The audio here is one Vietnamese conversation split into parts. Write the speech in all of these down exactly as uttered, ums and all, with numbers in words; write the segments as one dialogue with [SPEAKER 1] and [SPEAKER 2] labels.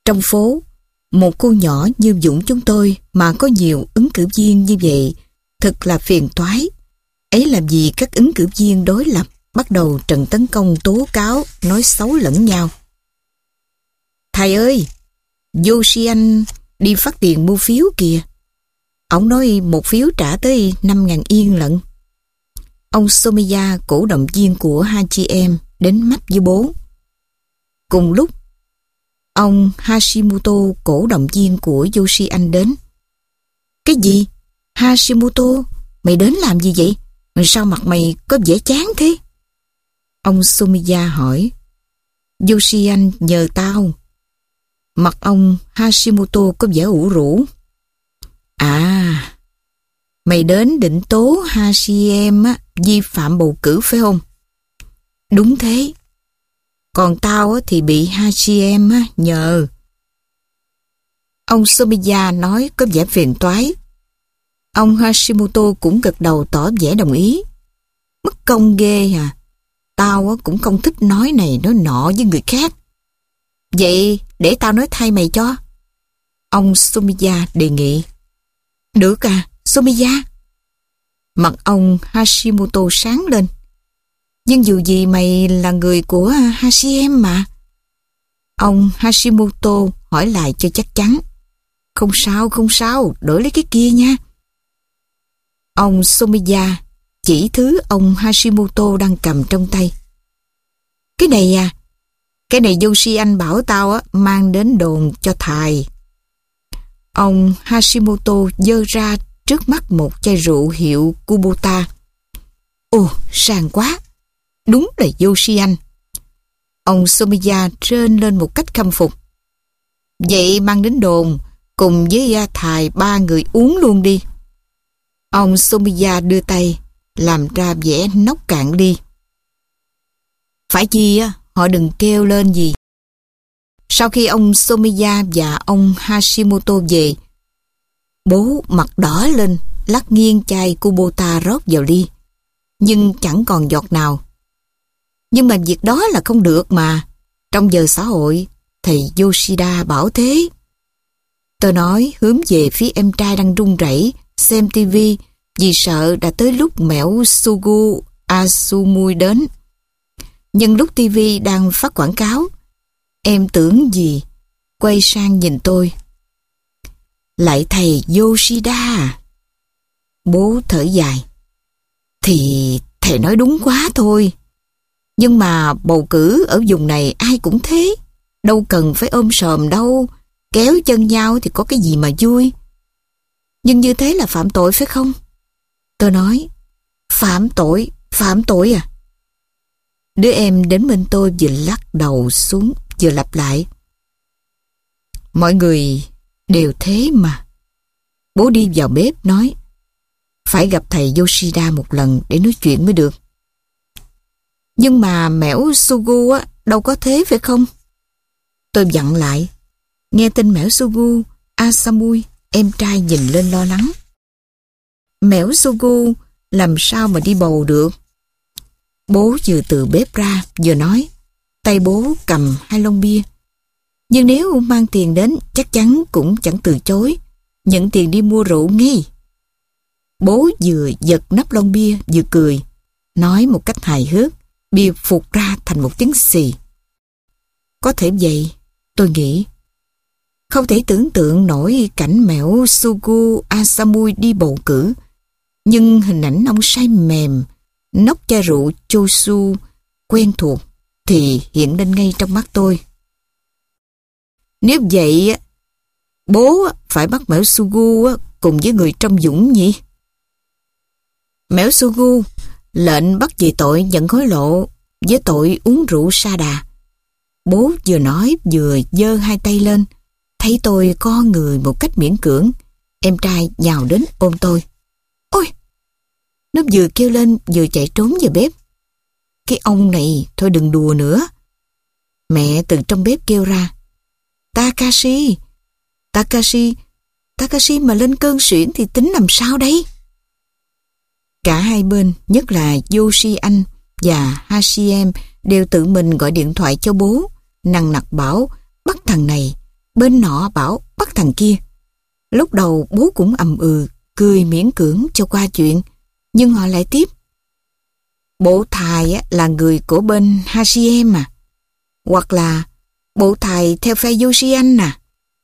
[SPEAKER 1] Trong phố, một cô nhỏ như Dũng chúng tôi mà có nhiều ứng cử viên như vậy, thật là phiền toái. Ấy làm gì các ứng cử viên đối lập bắt đầu trận tấn công tố cáo, nói xấu lẫn nhau. Thầy ơi, Josian đi phát tiền mua phiếu kìa. Ông nói một phiếu trả tới năm ngàn yên lận. Ông Somiya, cổ động viên của hai chị em, đến mắt với bố. Cùng lúc, ông Hashimoto, cổ động viên của Josian đến. Cái gì? Hashimoto, mày đến làm gì vậy? Sao mặt mày có vẻ chán thế? Ông Somiya hỏi. Josian nhờ tao. Mặt ông Hashimoto có vẻ ủ rũ. À, mày đến định tố Hashiem á, vi phạm bầu cử phải không? Đúng thế. Còn tao á, thì bị Hashiem á, nhờ. Ông Somiya nói có vẻ phiền toái. Ông Hashimoto cũng gật đầu tỏ vẻ đồng ý. Mất công ghê à. Tao á, cũng không thích nói này nói nọ với người khác. Vậy để tao nói thay mày cho. Ông Somiya đề nghị. Được à, Somiya. Mặt ông Hashimoto sáng lên. Nhưng dù gì mày là người của Hashiem mà. Ông Hashimoto hỏi lại cho chắc chắn. Không sao, không sao, đổi lấy cái kia nha. Ông Somiya chỉ thứ ông Hashimoto đang cầm trong tay. Cái này à, cái này Josian bảo tao á, mang đến đồn cho thầy. Ông Hashimoto giơ ra trước mắt một chai rượu hiệu Kubota. Ồ, sang quá. Đúng là Josian. Ông Somiya rên lên một cách khâm phục. Vậy mang đến đồn, cùng với thầy ba người uống luôn đi. Ông Somiya đưa tay, làm ra vẻ nốc cạn ly. Phải chi á, họ đừng kêu lên gì. Sau khi ông Somiya và ông Hashimoto về, bố mặt đỏ lên, lắc nghiêng chai Kubota rót vào ly. Nhưng chẳng còn giọt nào. Nhưng mà việc đó là không được mà. Trong giờ xã hội, thầy Yoshida bảo thế. Tôi nói hướng về phía em trai đang run rẩy xem tivi vì sợ đã tới lúc mẻo Sugu Asumui đến. Nhưng lúc tivi đang phát quảng cáo, em tưởng gì, quay sang nhìn tôi. Lại thầy Yoshida. Bố thở dài. Thì thầy nói đúng quá thôi. Nhưng mà bầu cử ở vùng này ai cũng thế. Đâu cần phải ôm sòm đâu. Kéo chân nhau thì có cái gì mà vui. Nhưng như thế là phạm tội phải không? Tôi nói, phạm tội, phạm tội à? Đứa em đến bên tôi vừa lắc đầu xuống, vừa lặp lại. Mọi người đều thế mà. Bố đi vào bếp nói, phải gặp thầy Yoshida một lần để nói chuyện mới được. Nhưng mà mẻo Sugu á, đâu có thế phải không? Tôi dặn lại. Nghe tin mẻo Sugu Asamui, em trai nhìn lên lo lắng. Mẻo Sugu làm sao mà đi bầu được? Bố vừa từ bếp ra vừa nói, tay bố cầm hai lon bia. Nhưng nếu mang tiền đến chắc chắn cũng chẳng từ chối, nhận tiền đi mua rượu nghi. Bố vừa giật nắp lon bia vừa cười, nói một cách hài hước, bia phụt ra thành một tiếng xì. Có thể vậy, tôi nghĩ. Không thể tưởng tượng nổi cảnh mẻo Sugu Asamui đi bầu cử, nhưng hình ảnh ông say mềm, nốc chai rượu Chosu quen thuộc thì hiện lên ngay trong mắt tôi. Nếu vậy, bố phải bắt mẻo Sugu cùng với người trong Dũng nhỉ? Mẻo Sugu lệnh bắt về tội nhận hối lộ với tội uống rượu sa đà. Bố vừa nói vừa giơ hai tay lên. Thấy tôi co người một cách miễn cưỡng, em trai nhào đến ôm tôi. Ôi! Nó vừa kêu lên vừa chạy trốn vào bếp. Cái ông này, thôi đừng đùa nữa. Mẹ từ trong bếp kêu ra. Takashi! Takashi! Takashi mà lên cơn suyễn thì tính làm sao đấy? Cả hai bên, nhất là Yoshi anh và Hashiem đều tự mình gọi điện thoại cho bố, nằng nặc bảo bắt thằng này, bên nọ bảo bắt thằng kia. Lúc đầu bố cũng ầm ừ, cười miễn cưỡng cho qua chuyện, nhưng họ lại tiếp. Bộ thài á, là người của bên Hashiem à? Hoặc là bộ thài theo phe Josian à?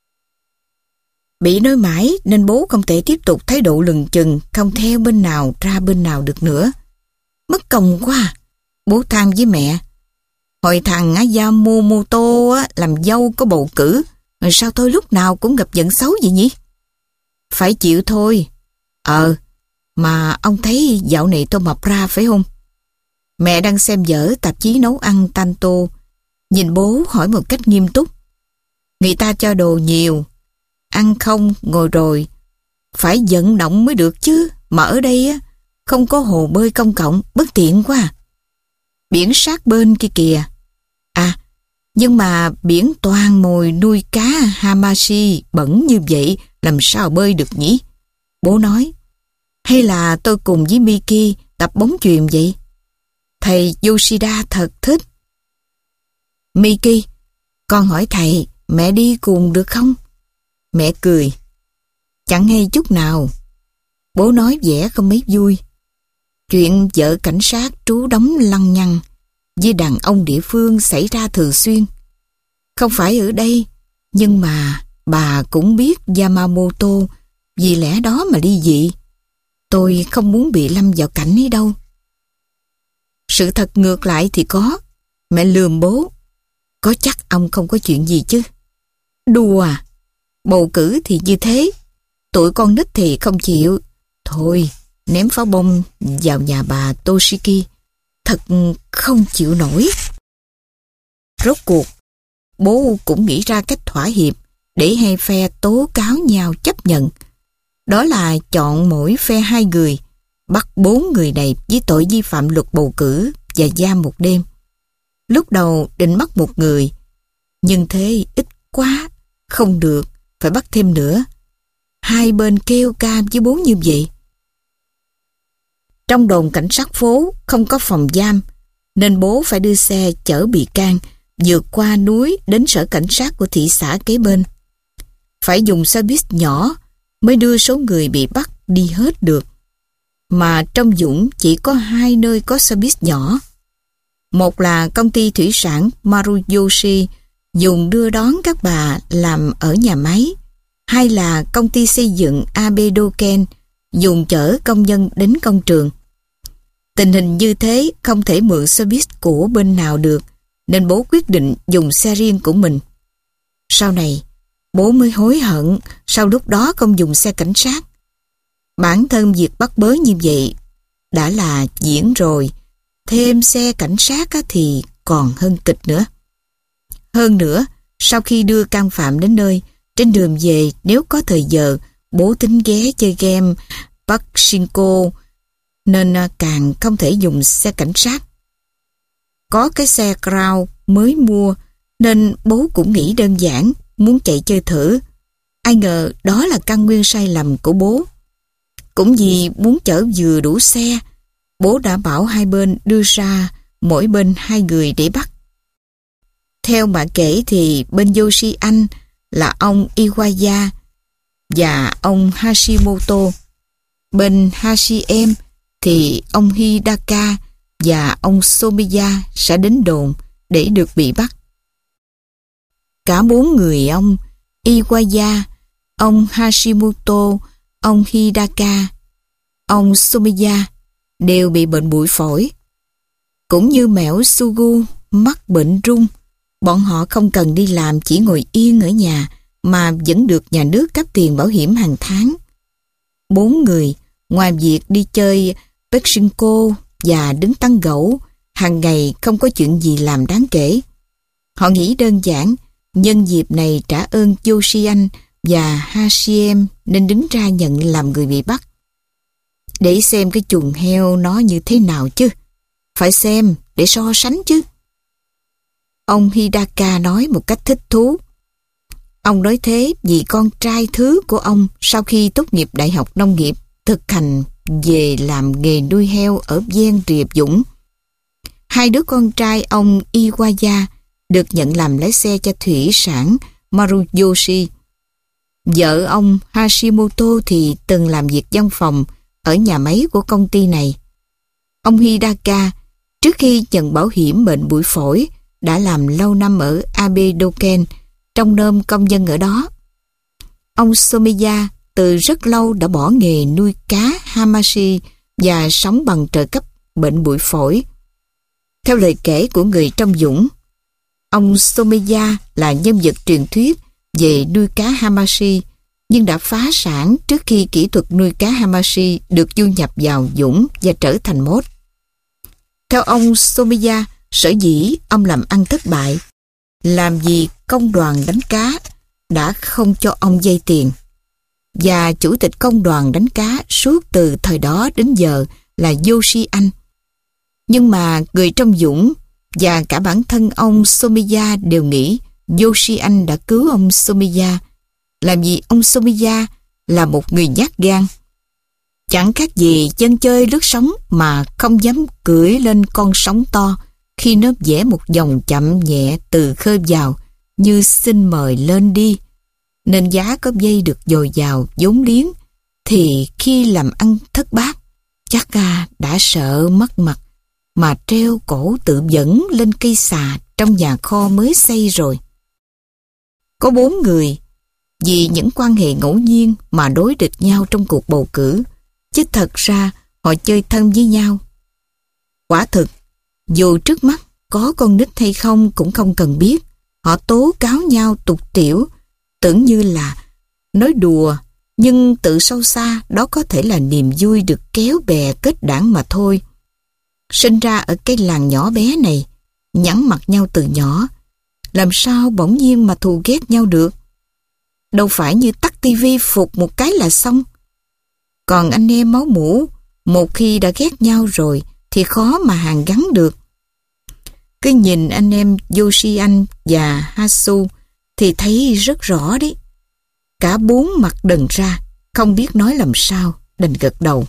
[SPEAKER 1] Bị nói mãi nên bố không thể tiếp tục thái độ lừng chừng, không theo bên nào ra bên nào được nữa. Mất công quá, bố than với mẹ. Hồi thằng Yamamoto á, làm dâu có bầu cử, rồi sao tôi lúc nào cũng gặp giận xấu vậy nhỉ? Phải chịu thôi. Ờ, mà ông thấy dạo này tôi mập ra phải không? Mẹ đang xem dở tạp chí nấu ăn Tanto, nhìn bố hỏi một cách nghiêm túc. Người ta cho đồ nhiều, ăn không ngồi rồi, phải vận động mới được chứ, mà ở đây á, không có hồ bơi công cộng, bất tiện quá. Biển sát bên kia kìa. À, nhưng mà biển toàn mồi nuôi cá Hamashi bẩn như vậy, làm sao bơi được nhỉ? Bố nói. Hay là tôi cùng với Miki tập bóng chuyền vậy? Thầy Yoshida thật thích. Miki, con hỏi thầy, mẹ đi cùng được không? Mẹ cười. Chẳng hay chút nào. Bố nói vẻ không mấy vui. Chuyện vợ cảnh sát trú đóng lăng nhăng với đàn ông địa phương xảy ra thường xuyên. Không phải ở đây, nhưng mà bà cũng biết Yamamoto, vì lẽ đó mà ly dị. Tôi không muốn bị lâm vào cảnh ấy đâu. Sự thật ngược lại thì có. Mẹ lườm bố. Có chắc ông không có chuyện gì chứ? Đùa à? Bầu cử thì như thế. Tụi con nít thì không chịu. Thôi, ném pháo bông vào nhà bà Toshiki. Thật không chịu nổi. Rốt cuộc, bố cũng nghĩ ra cách thỏa hiệp để hai phe tố cáo nhau chấp nhận. Đó là chọn mỗi phe hai người, bắt bốn người này với tội vi phạm luật bầu cử và giam một đêm. Lúc đầu định bắt một người, nhưng thế ít quá, không được, phải bắt thêm nữa. Hai bên kêu ca với bố như vậy. Trong đồn cảnh sát phố không có phòng giam, nên bố phải đưa xe chở bị can vượt qua núi đến sở cảnh sát của thị xã kế bên. Phải dùng xe buýt nhỏ mới đưa số người bị bắt đi hết được. Mà trong Dũng chỉ có hai nơi có xe buýt nhỏ. Một là công ty thủy sản Maruyoshi dùng đưa đón các bà làm ở nhà máy. Hai là công ty xây dựng Abedoken dùng chở công nhân đến công trường. Tình hình như thế không thể mượn xe buýt của bên nào được, nên bố quyết định dùng xe riêng của mình. Sau này, bố mới hối hận sau lúc đó không dùng xe cảnh sát. Bản thân việc bắt bớ như vậy đã là diễn rồi, thêm xe cảnh sát thì còn hơn kịch nữa. Hơn nữa, sau khi đưa can phạm đến nơi, trên đường về nếu có thời giờ, bố tính ghé chơi game Pachinko, nên càng không thể dùng xe cảnh sát. Có cái xe Crown mới mua, nên bố cũng nghĩ đơn giản, muốn chạy chơi thử. Ai ngờ đó là căn nguyên sai lầm của bố. Cũng vì muốn chở vừa đủ xe, bố đã bảo hai bên đưa ra mỗi bên hai người để bắt. Theo bà kể thì bên Yoshi Anh là ông Iwaya và ông Hashimoto. Bên Hashiem thì ông Hidaka và ông Somiya sẽ đến đồn để được bị bắt. Cả bốn người ông Iwaya, ông Hashimoto, ông Hidaka, ông Somiya đều bị bệnh bụi phổi. Cũng như mẻo Sugu mắc bệnh rung, bọn họ không cần đi làm, chỉ ngồi yên ở nhà mà vẫn được nhà nước cấp tiền bảo hiểm hàng tháng. Bốn người, ngoài việc đi chơi Pachinko và đứng tán gẫu, hàng ngày không có chuyện gì làm đáng kể. Họ nghĩ đơn giản, nhân dịp này trả ơn Yoshian và Hashiem nên đứng ra nhận làm người bị bắt. Để xem cái chuồng heo nó như thế nào chứ. Phải xem để so sánh chứ. Ông Hidaka nói một cách thích thú. Ông nói thế vì con trai thứ của ông sau khi tốt nghiệp Đại học Nông nghiệp thực hành về làm nghề nuôi heo ở ven rìa Dũng. Hai đứa con trai ông Iwaya được nhận làm lái xe cho thủy sản Maruyoshi. Vợ ông Hashimoto thì từng làm việc văn phòng ở nhà máy của công ty này. Ông Hidaka, trước khi nhận bảo hiểm bệnh bụi phổi, đã làm lâu năm ở Abedoken, trong nôm công nhân ở đó. Ông Somiya từ rất lâu đã bỏ nghề nuôi cá hamashi và sống bằng trợ cấp bệnh bụi phổi. Theo lời kể của người trong Dũng, ông Somiya là nhân vật truyền thuyết về nuôi cá hamashi, nhưng đã phá sản trước khi kỹ thuật nuôi cá hamashi được du nhập vào Dũng và trở thành mốt. Theo ông Somiya, sở dĩ ông làm ăn thất bại làm vì công đoàn đánh cá đã không cho ông vay tiền, và chủ tịch công đoàn đánh cá suốt từ thời đó đến giờ là Yoshi Anh. Nhưng mà người trong Dũng và cả bản thân ông Somiya đều nghĩ Yoshi Anh đã cứu ông Somiya, làm vì ông Somiya là một người nhát gan. Chẳng khác gì chân chơi lướt sóng mà không dám cưỡi lên con sóng to khi nó vẽ một dòng chậm nhẹ từ khơi vào như xin mời lên đi. Nên giá có dây được dồi dào vốn liếng thì khi làm ăn thất bát chắc à, đã sợ mất mặt mà treo cổ tự vẫn lên cây xà trong nhà kho mới xây rồi. Có bốn người vì những quan hệ ngẫu nhiên mà đối địch nhau trong cuộc bầu cử, chứ thật ra họ chơi thân với nhau. Quả thực, dù trước mắt có con nít hay không cũng không cần biết, họ tố cáo nhau tục tĩu, tưởng như là nói đùa, nhưng tự sâu xa đó có thể là niềm vui được kéo bè kết đảng mà thôi. Sinh ra ở cái làng nhỏ bé này, nhẵn mặt nhau từ nhỏ, làm sao bỗng nhiên mà thù ghét nhau được? Đâu phải như tắt tivi phục một cái là xong. Còn anh em máu mủ, một khi đã ghét nhau rồi thì khó mà hàn gắn được. Cứ nhìn anh em Yoshi Anh và Hasu thì thấy rất rõ đấy. Cả bốn mặt đần ra, không biết nói làm sao, đành gật đầu.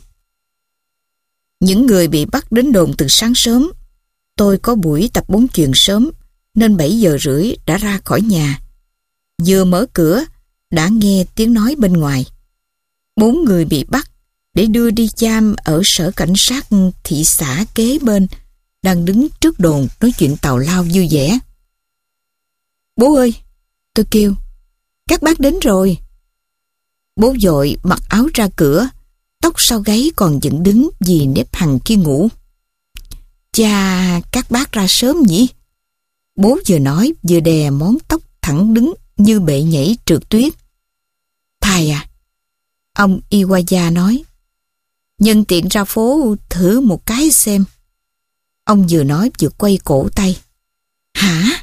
[SPEAKER 1] Những người bị bắt đến đồn từ sáng sớm. Tôi có buổi tập bóng chuyền sớm, nên bảy giờ rưỡi đã ra khỏi nhà. Vừa mở cửa, đã nghe tiếng nói bên ngoài. Bốn người bị bắt để đưa đi giam ở sở cảnh sát thị xã kế bên, đang đứng trước đồn nói chuyện tào lao vui vẻ. Bố ơi, tôi kêu, các bác đến rồi. Bố vội mặc áo ra cửa, tóc sau gáy còn dựng đứng vì nếp hằng khi ngủ. Chà, các bác ra sớm nhỉ? Bố vừa nói vừa đè món tóc thẳng đứng như bệ nhảy trượt tuyết. Thầy à, ông Iwaya nói, nhân tiện ra phố thử một cái xem. Ông vừa nói vừa quay cổ tay. Hả?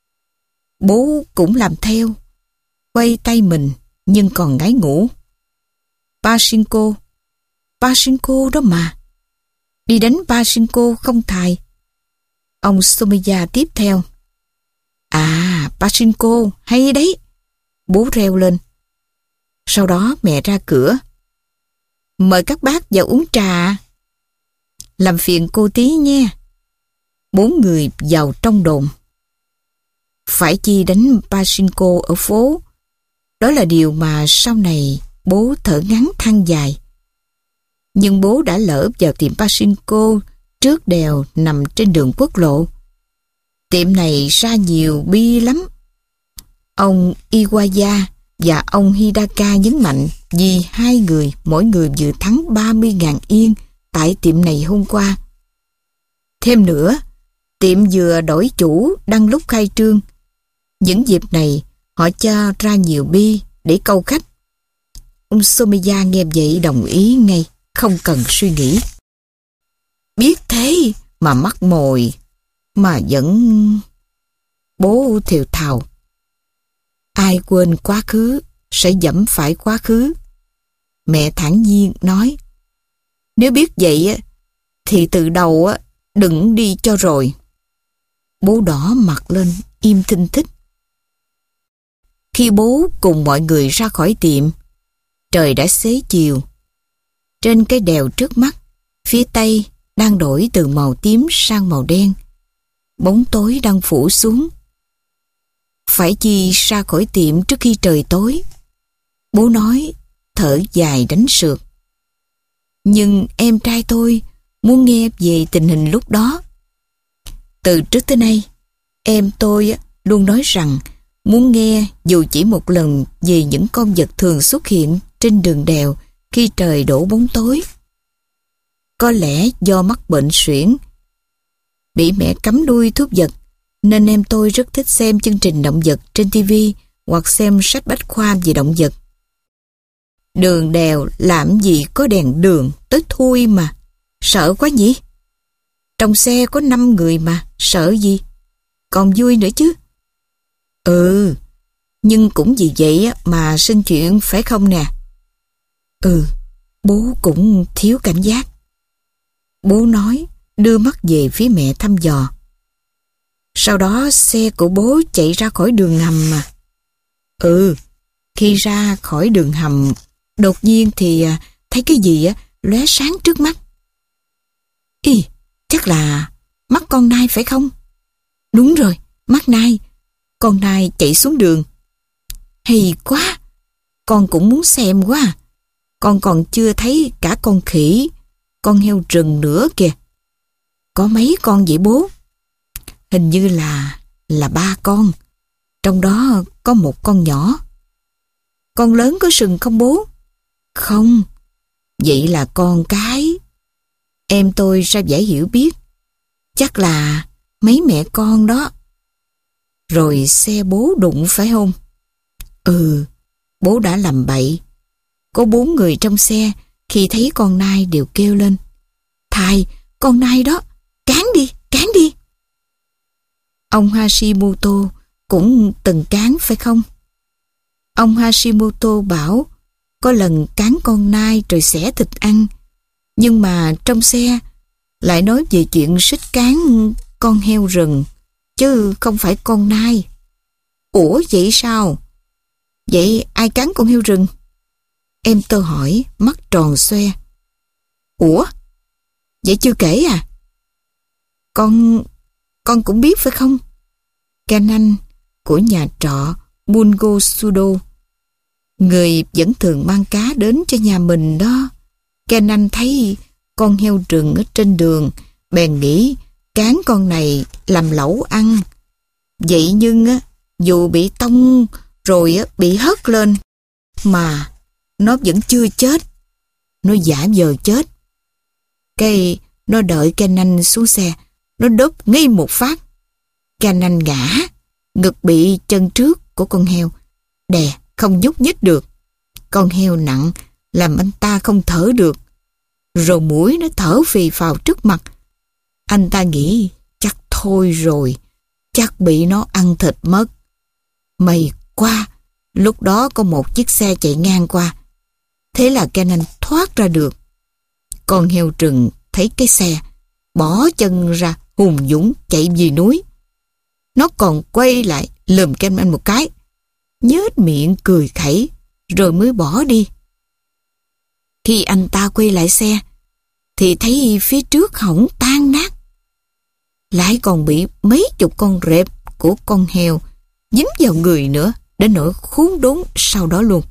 [SPEAKER 1] Bố cũng làm theo, quay tay mình nhưng còn ngái ngủ. Pachinko, Pachinko đó mà. Đi đánh Pachinko không thầy? Ông Somiya tiếp theo. À, Pachinko, hay đấy. Bố reo lên. Sau đó mẹ ra cửa. Mời các bác vào uống trà. Làm phiền cô tí nha. Bốn người vào trong đồn. Phải chi đánh Pachinko ở phố. Đó là điều mà sau này bố thở ngắn than dài. Nhưng bố đã lỡ vào tiệm Pachinko trước đèo nằm trên đường quốc lộ. Tiệm này ra nhiều bi lắm. Ông Iwaya và ông Hidaka nhấn mạnh vì hai người mỗi người vừa thắng ba mươi nghìn yên tại tiệm này hôm qua. Thêm nữa, tiệm vừa đổi chủ đang lúc khai trương. Những dịp này họ cho ra nhiều bi để câu khách. Ông Somiya nghe vậy đồng ý ngay, không cần suy nghĩ. Biết thế mà mắc mồi, mà vẫn... Bố thều thào. Ai quên quá khứ sẽ dẫm phải quá khứ. Mẹ thản nhiên nói. Nếu biết vậy thì từ đầu đừng đi cho rồi. Bố đỏ mặt lên, im thinh thích. Khi bố cùng mọi người ra khỏi tiệm, trời đã xế chiều. Trên cái đèo trước mắt, phía tây đang đổi từ màu tím sang màu đen. Bóng tối đang phủ xuống. phải chi ra khỏi tiệm trước khi trời tối. Bố nói, thở dài đánh sượt. Nhưng em trai tôi muốn nghe về tình hình lúc đó. Từ trước tới nay, em tôi luôn nói rằng muốn nghe dù chỉ một lần về những con vật thường xuất hiện trên đường đèo khi trời đổ bóng tối. Có lẽ do mắc bệnh suyễn, bị mẹ cấm nuôi thuốc vật, nên em tôi rất thích xem chương trình động vật trên ti vi hoặc xem sách bách khoa về động vật. Đường đèo làm gì có đèn đường, tới thui mà. Sợ quá nhỉ? Trong xe có năm người mà, sợ gì? Còn vui nữa chứ. Ừ, nhưng cũng vì vậy mà sinh chuyện phải không nè? Ừ, bố cũng thiếu cảnh giác. Bố nói, đưa mắt về phía mẹ thăm dò. Sau đó xe của bố chạy ra khỏi đường hầm mà. Ừ, khi ra khỏi đường hầm, đột nhiên thì thấy cái gì á lóe sáng trước mắt. Ý, chắc là mắt con nai phải không? Đúng rồi, mắt nai. Con nai chạy xuống đường. Hay quá, con cũng muốn xem quá à. Con còn chưa thấy cả con khỉ, con heo rừng nữa kìa. Có mấy con vậy bố? Hình như là là ba con. Trong đó có một con nhỏ. Con lớn có sừng không bố? Không. Vậy là con cái. Em tôi ra vẻ hiểu biết. Chắc là mấy mẹ con đó. Rồi xe bố đụng phải không? Ừ, bố đã làm bậy. Có bốn người trong xe khi thấy con nai đều kêu lên. Thầy, con nai đó, cán đi, cán đi. Ông Hashimoto cũng từng cán phải không? Ông Hashimoto bảo có lần cán con nai rồi xẻ thịt ăn. Nhưng mà trong xe lại nói về chuyện xích cán con heo rừng, chứ không phải con nai. Ủa vậy sao? Vậy ai cán con heo rừng? Em tôi hỏi, mắt tròn xoe. Ủa? Vậy chưa kể à? Con... con cũng biết phải không? Kenan của nhà trọ Bungo Sudo, người vẫn thường mang cá đến cho nhà mình đó. Kenan thấy con heo rừng ở trên đường, bèn nghĩ cán con này làm lẩu ăn. Vậy nhưng á, dù bị tông rồi á, bị hất lên, mà nó vẫn chưa chết. Nó giả vờ chết. Cái nó đợi Kenan xuống xe, nó đốt ngay một phát. Kenan ngã, ngực bị chân trước của con heo đè không nhúc nhích được. Con heo nặng làm anh ta không thở được. Rồi mũi nó thở phì phào trước mặt. Anh ta nghĩ chắc thôi rồi, chắc bị nó ăn thịt mất. May quá, lúc đó có một chiếc xe chạy ngang qua. Thế là Kenan thoát ra được. Con heo rừng thấy cái xe, bỏ chân ra hùng dũng chạy về núi. Nó còn quay lại lườm Kenan một cái, nhếch miệng cười khẩy rồi mới bỏ đi. Khi anh ta quay lại xe thì thấy phía trước hỏng tan nát, lại còn bị mấy chục con rệp của con heo dính vào người nữa, đến nỗi khốn đốn sau đó luôn.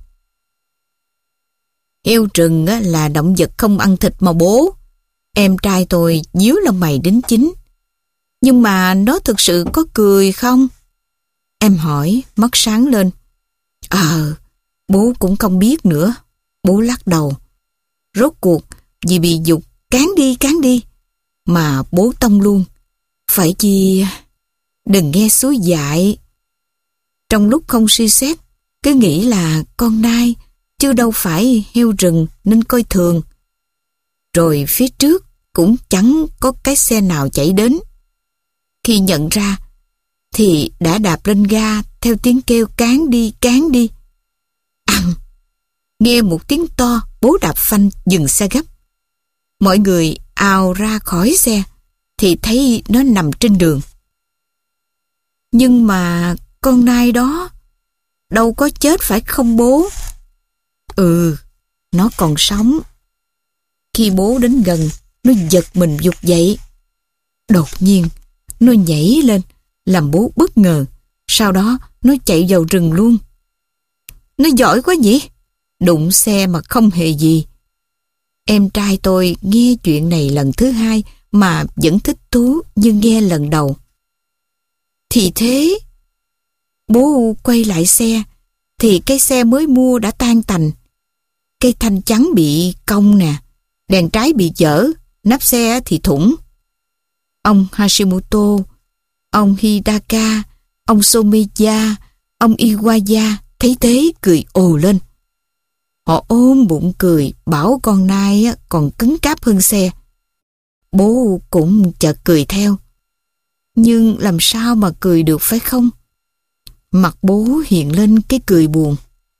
[SPEAKER 1] Heo rừng là động vật không ăn thịt mà bố. Em trai tôi díu lông mày đính chính. Nhưng mà nó thực sự có cười không? Em hỏi, mắt sáng lên. Ờ, bố cũng không biết nữa. Bố lắc đầu. Rốt cuộc vì bị giục cán đi cán đi mà bố tông luôn. Phải chi đừng nghe suối dại. Trong lúc không suy xét, cứ nghĩ là con nai chứ đâu phải heo rừng nên coi thường. Rồi phía trước cũng chẳng có cái xe nào chạy đến. Khi nhận ra thì đã đạp lên ga theo tiếng kêu cán đi cán đi. Ăn, nghe một tiếng to, bố đạp phanh dừng xe gấp. Mọi người ào ra khỏi xe thì thấy nó nằm trên đường. Nhưng mà con nai đó đâu có chết phải không bố? Ừ, nó còn sống. Khi bố đến gần, nó giật mình giục dậy. Đột nhiên, nó nhảy lên, làm bố bất ngờ. Sau đó, nó chạy vào rừng luôn. Nó giỏi quá nhỉ? Đụng xe mà không hề gì. Em trai tôi nghe chuyện này lần thứ hai mà vẫn thích thú như nghe lần đầu. Thì thế, bố quay lại xe, thì cái xe mới mua đã tan tành. Cây thanh chắn bị cong nè, đèn trái bị dở, nắp xe thì thủng. Ông Hashimoto, ông Hidaka, ông Somiya, ông Iwaya thấy thế cười ồ lên. Họ ôm bụng cười, bảo con nai còn cứng cáp hơn xe. Bố cũng chợt cười theo. Nhưng làm sao mà cười được phải không? Mặt bố hiện lên cái cười buồn.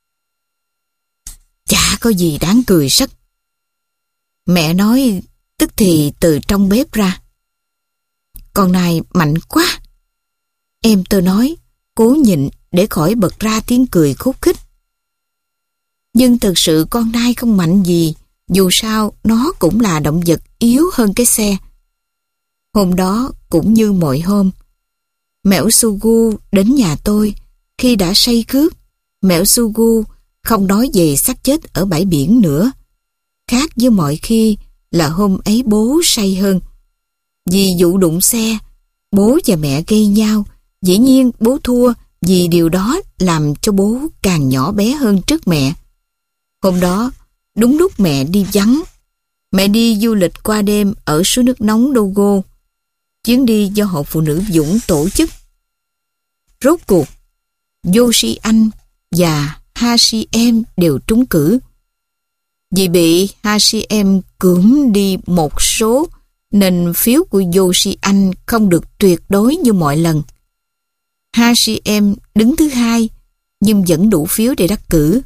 [SPEAKER 1] Chả có gì đáng cười sắc. Mẹ nói tức thì từ trong bếp ra. Con này mạnh quá. Em tôi nói, cố nhịn để khỏi bật ra tiếng cười khúc khích. Nhưng thực sự con nai không mạnh gì, dù sao nó cũng là động vật yếu hơn cái xe. Hôm đó cũng như mọi hôm, Mẻo Sugu đến nhà tôi. Khi đã say cướp, Mẻo Sugu không nói về xác chết ở bãi biển nữa. Khác với mọi khi là hôm ấy bố say hơn. Vì vụ đụng xe, bố và mẹ gây nhau. Dĩ nhiên bố thua vì điều đó làm cho bố càng nhỏ bé hơn trước mẹ. Hôm đó, đúng lúc mẹ đi vắng, mẹ đi du lịch qua đêm ở suối nước nóng Dogo, chuyến đi do Hội Phụ Nữ Dũng tổ chức. Rốt cuộc, Yoshi anh và Hashi em đều trúng cử. Vì bị Hashi em cưỡng đi một số, nên phiếu của Yoshi anh không được tuyệt đối như mọi lần. Hashi em đứng thứ hai, nhưng vẫn đủ phiếu để đắc cử.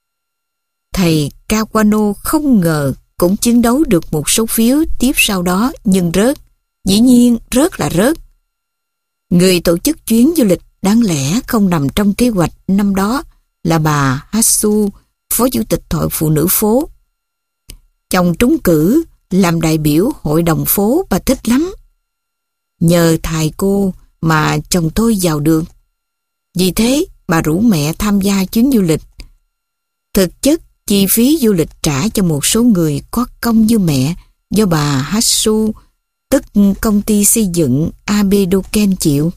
[SPEAKER 1] Thầy Kawano không ngờ cũng chiến đấu được một số phiếu tiếp sau đó, nhưng rớt. Dĩ nhiên rớt là rớt. Người tổ chức chuyến du lịch đáng lẽ không nằm trong kế hoạch năm đó là bà Hatsu, Phó Chủ tịch Hội Phụ Nữ phố. Chồng trúng cử làm đại biểu hội đồng phố, bà thích lắm. Nhờ thầy cô mà chồng tôi vào được. Vì thế bà rủ mẹ tham gia chuyến du lịch. Thực chất chi phí du lịch trả cho một số người có công như mẹ do bà Hatsu, tức công ty xây dựng Abedoken chịu.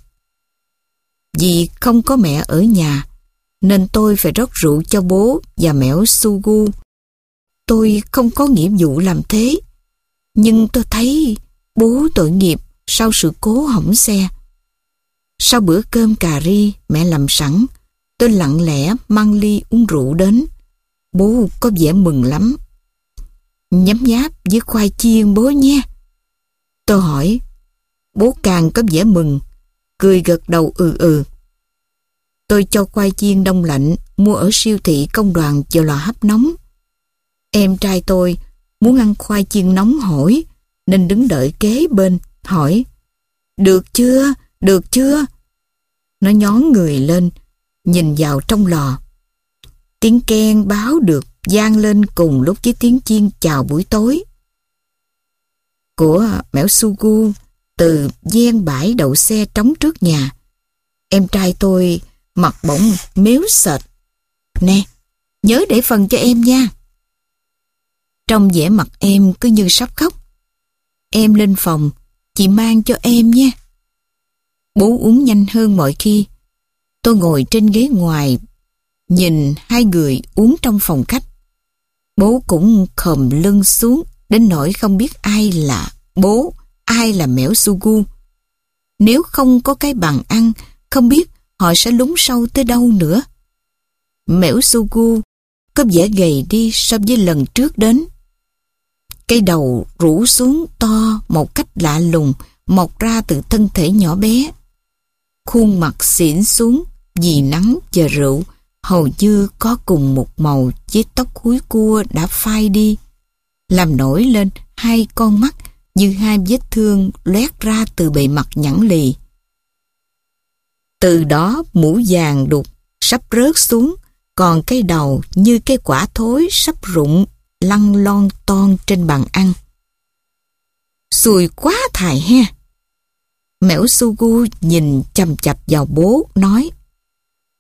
[SPEAKER 1] Vì không có mẹ ở nhà, nên tôi phải rót rượu cho bố và Mẻo Sugu. Tôi không có nghĩa vụ làm thế, nhưng tôi thấy bố tội nghiệp sau sự cố hỏng xe. Sau bữa cơm cà ri mẹ làm sẵn, tôi lặng lẽ mang ly uống rượu đến. Bố có vẻ mừng lắm. Nhấm nháp với khoai chiên bố nhé. Tôi hỏi, bố càng có vẻ mừng, cười gật đầu ừ ừ. Tôi cho khoai chiên đông lạnh mua ở siêu thị công đoàn vào lò hấp nóng. Em trai tôi muốn ăn khoai chiên nóng hổi nên đứng đợi kế bên, hỏi, được chưa, được chưa? Nó nhón người lên, nhìn vào trong lò. Tiếng keng báo được vang lên cùng lúc với tiếng chiên chào buổi tối của Mẻo Sugu từ ven bãi đậu xe trống trước nhà. Em trai tôi mặt bỗng méo sệt. Nè, nhớ để phần cho em nha. Trong vẻ mặt em cứ như sắp khóc. Em lên phòng, chị mang cho em nha. Bố uống nhanh hơn mọi khi. Tôi ngồi trên ghế ngoài, nhìn hai người uống trong phòng khách. Bố cũng khom lưng xuống đến nỗi không biết ai là bố, ai là Mẻo Sugu. Nếu không có cái bàn ăn, không biết họ sẽ lún sâu tới đâu nữa. Mẻo Sugu có vẻ gầy đi so với lần trước đến. Cái đầu rũ xuống to một cách lạ lùng, mọc ra từ thân thể nhỏ bé. Khuôn mặt xỉn xuống vì nắng và rượu, hầu như có cùng một màu với tóc húi cua đã phai đi, làm nổi lên hai con mắt như hai vết thương loét ra từ bề mặt nhẵn lì. Từ đó mũ vàng đục sắp rớt xuống, còn cái đầu như cái quả thối sắp rụng lăn lon ton trên bàn ăn. Xui quá thài he. Mẻo Sugu nhìn chằm chằm vào bố, nói,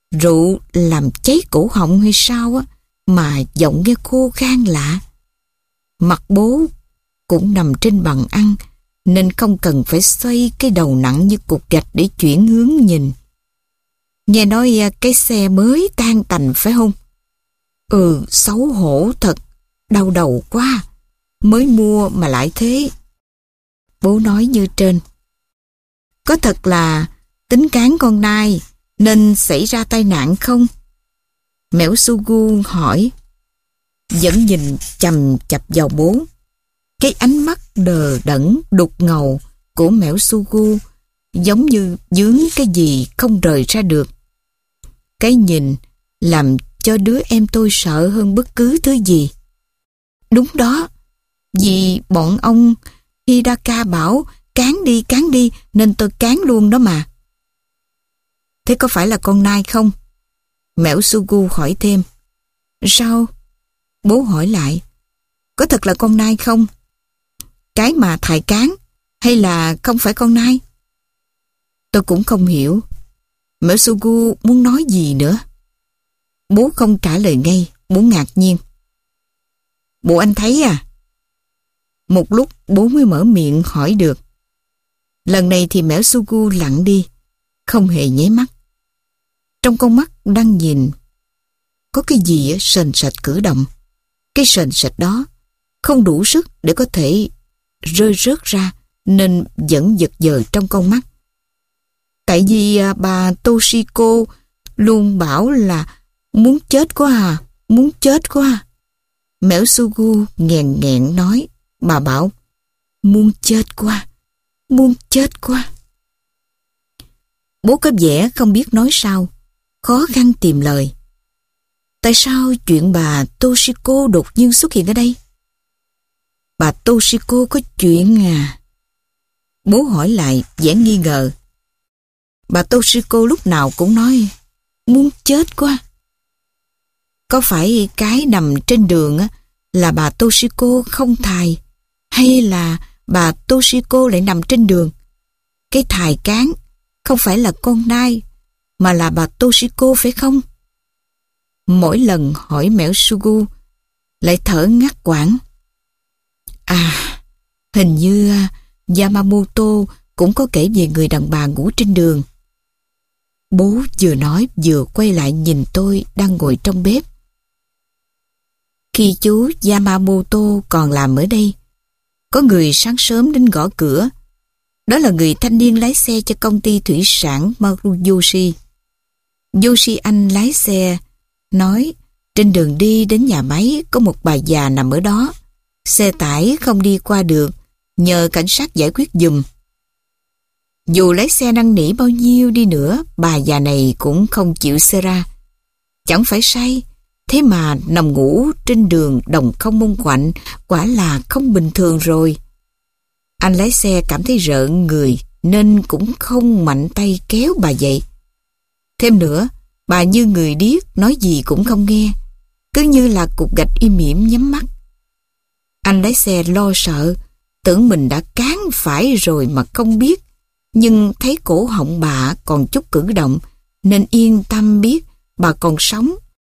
[SPEAKER 1] Rượu làm cháy cổ họng hay sao á, mà giọng nghe khô khan lạ. Mặt bố cũng nằm trên bàn ăn, nên không cần phải xoay cái đầu nặng như cục gạch để chuyển hướng nhìn. Nghe nói cái xe mới tan tành phải không? Ừ, xấu hổ thật, đau đầu quá, mới mua mà lại thế. Bố nói như trên. Có thật là tính cán con nai nên xảy ra tai nạn không? Mẻo Sugu hỏi, vẫn nhìn chằm chặp vào bố. Cái ánh mắt đờ đẫn đục ngầu của Mẻo Sugu giống như dướng cái gì không rời ra được. Cái nhìn làm cho đứa em tôi sợ hơn bất cứ thứ gì. Đúng đó, vì bọn ông Hidaka bảo cán đi cán đi nên tôi cán luôn đó mà. Thế có phải là con nai không? Mẻo Sugu hỏi thêm. Sao? Bố hỏi lại. Có thật là con nai không? Cái mà thài cán hay là không phải con nai? Tôi cũng không hiểu. Mẻo Sugu muốn nói gì nữa. Bố không trả lời ngay, bố ngạc nhiên. Bộ anh thấy à? Một lúc bố mới mở miệng hỏi được. Lần này thì Mẻo Sugu lặng đi, không hề nháy mắt. Trong con mắt đang nhìn, có cái gì sền sệt cử động. Cái sền sệt đó không đủ sức để có thể rơi rớt ra, nên vẫn giật giờ trong con mắt. Tại vì bà Toshiko luôn bảo là muốn chết quá à, muốn chết quá à. Mẻo Sugu nghẹn nghẹn nói. Bà bảo muốn chết quá, muốn chết quá. Bố có vẻ không biết nói sao, khó khăn tìm lời. Tại sao chuyện bà Toshiko đột nhiên xuất hiện ở đây? Bà Toshiko có chuyện à? Bố hỏi lại vẻ nghi ngờ. Bà Toshiko lúc nào cũng nói muốn chết quá. Có phải cái nằm trên đường á là bà Toshiko không thài, hay là bà Toshiko lại nằm trên đường? Cái thài cán không phải là con nai mà là bà Toshiko phải không? Mỗi lần hỏi Mẻo Sugu lại thở ngắt quãng. À, hình như Yamamoto cũng có kể về người đàn bà ngủ trên đường. Bố vừa nói vừa quay lại nhìn tôi đang ngồi trong bếp. Khi chú Yamamoto còn làm ở đây, có người sáng sớm đến gõ cửa. Đó là người thanh niên lái xe cho công ty thủy sản Maruyoshi. Yoshi anh lái xe, nói trên đường đi đến nhà máy có một bà già nằm ở đó. Xe tải không đi qua được, nhờ cảnh sát giải quyết giùm. Dù lái xe năn nỉ bao nhiêu đi nữa, bà già này cũng không chịu xe ra. Chẳng phải say, thế mà nằm ngủ trên đường đồng không mông quạnh, quả là không bình thường rồi. Anh lái xe cảm thấy rợn người nên cũng không mạnh tay kéo bà dậy. Thêm nữa, bà như người điếc, nói gì cũng không nghe, cứ như là cục gạch im ỉm nhắm mắt. Anh lái xe lo sợ, tưởng mình đã cán phải rồi mà không biết, nhưng thấy cổ họng bà còn chút cử động nên yên tâm biết bà còn sống.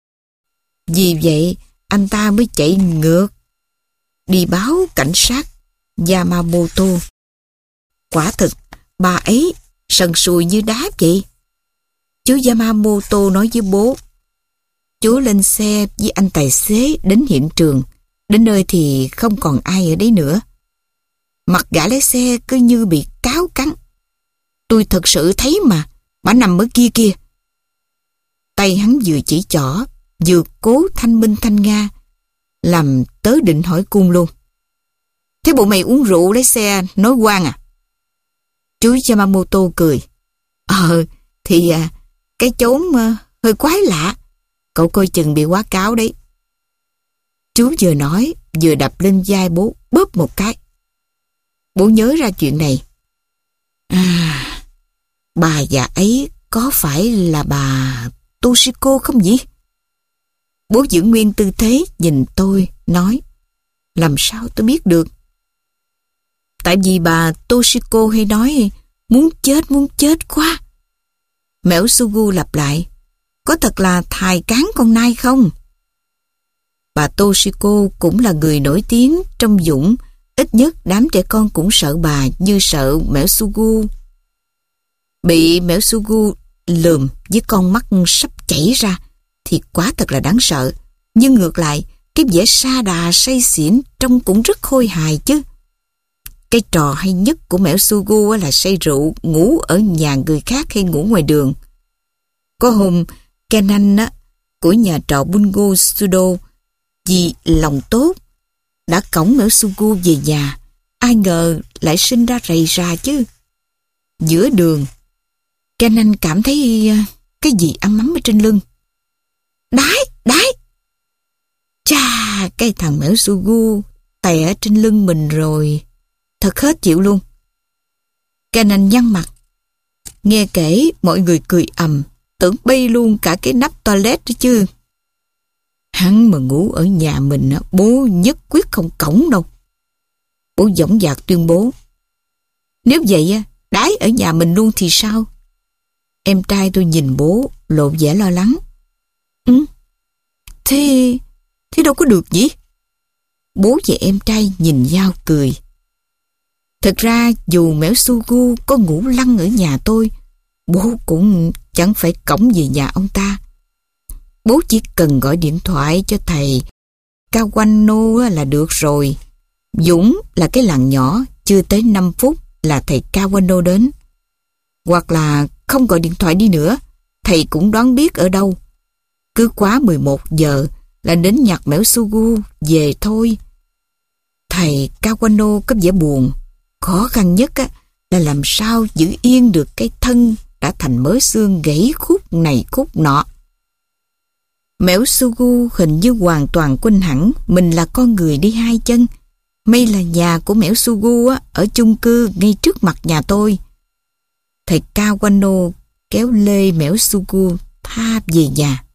[SPEAKER 1] Vì vậy anh ta mới chạy ngược đi báo cảnh sát Yamamoto. Quả thực bà ấy sần sùi như đá vậy. Chú Yamamoto nói với bố. Chú lên xe với anh tài xế đến hiện trường. Đến nơi thì không còn ai ở đấy nữa. Mặt gã lái xe cứ như bị cáo cắn. Tôi thật sự thấy mà, bà nằm ở kia kia. Tay hắn vừa chỉ trỏ, vừa cố thanh minh thanh nga, làm tớ định hỏi cung luôn. Thế bộ mày uống rượu lái xe nói quan à? Chú Yamamoto cười. Ờ, thì à, cái chốn à, hơi quái lạ. Cậu coi chừng bị quá cáo đấy. Chú vừa nói, vừa đập lên vai bố bóp một cái. Bố nhớ ra chuyện này. À, bà già ấy có phải là bà Toshiko không nhỉ? Bố giữ nguyên tư thế nhìn tôi, nói. Làm sao tôi biết được? Tại vì bà Toshiko hay nói muốn chết muốn chết quá. Mẻo Sugu lặp lại. có thật là thài cán con nai không? Bà Toshiko cũng là người nổi tiếng trong dũng, ít nhất đám trẻ con cũng sợ bà như sợ Mẻo Sugu. Bị Mẻo Sugu lườm với con mắt sắp chảy ra thì quá thật là đáng sợ, nhưng ngược lại cái vẻ sa đà say xỉn trông cũng rất khôi hài chứ. Cái trò hay nhất của Mẻo Sugu là say rượu, ngủ ở nhà người khác hay ngủ ngoài đường. Có hôm Kenan á, của nhà trọ Bungo Sudo vì lòng tốt đã cõng Mẻo Sugu về nhà, ai ngờ lại sinh ra rầy rà chứ. Giữa đường, Kenan cảm thấy cái gì ấm ấm ở trên lưng. Đái, đái! Chà, cái thằng Mẻo Sugu tè trên lưng mình rồi. Thật hết chịu luôn. Kenan nhăn mặt. Nghe kể mọi người cười ầm, tưởng bay luôn cả cái nắp toilet đó chứ. Hắn mà ngủ ở nhà mình, bố nhất quyết không cõng đâu. Bố dõng dạc tuyên bố. Nếu vậy, đái ở nhà mình luôn thì sao? Em trai tôi nhìn bố, lộ vẻ lo lắng. Ừ, thế, thế đâu có được nhỉ? Bố và em trai nhìn nhau cười. Thật ra dù Mẻo Sugu có ngủ lăn ở nhà tôi, bố cũng chẳng phải cõng về nhà ông ta. Bố chỉ cần gọi điện thoại cho thầy Kawano là được rồi. Dũng là cái làng nhỏ, chưa tới năm phút là thầy Kawano đến. Hoặc là không gọi điện thoại đi nữa, thầy cũng đoán biết ở đâu. Cứ quá mười một giờ là đến nhặt Mẻo Sugu về thôi. Thầy Kawano có vẻ buồn. Khó khăn nhất á, là làm sao giữ yên được cái thân đã thành mớ xương gãy khúc này khúc nọ. Mẻo Sugu hình như hoàn toàn quên hẳn mình là con người đi hai chân. May là nhà của Mẻo Sugu á, ở chung cư ngay trước mặt nhà tôi. Thầy Kawano kéo lê Mẻo Sugu tha về nhà.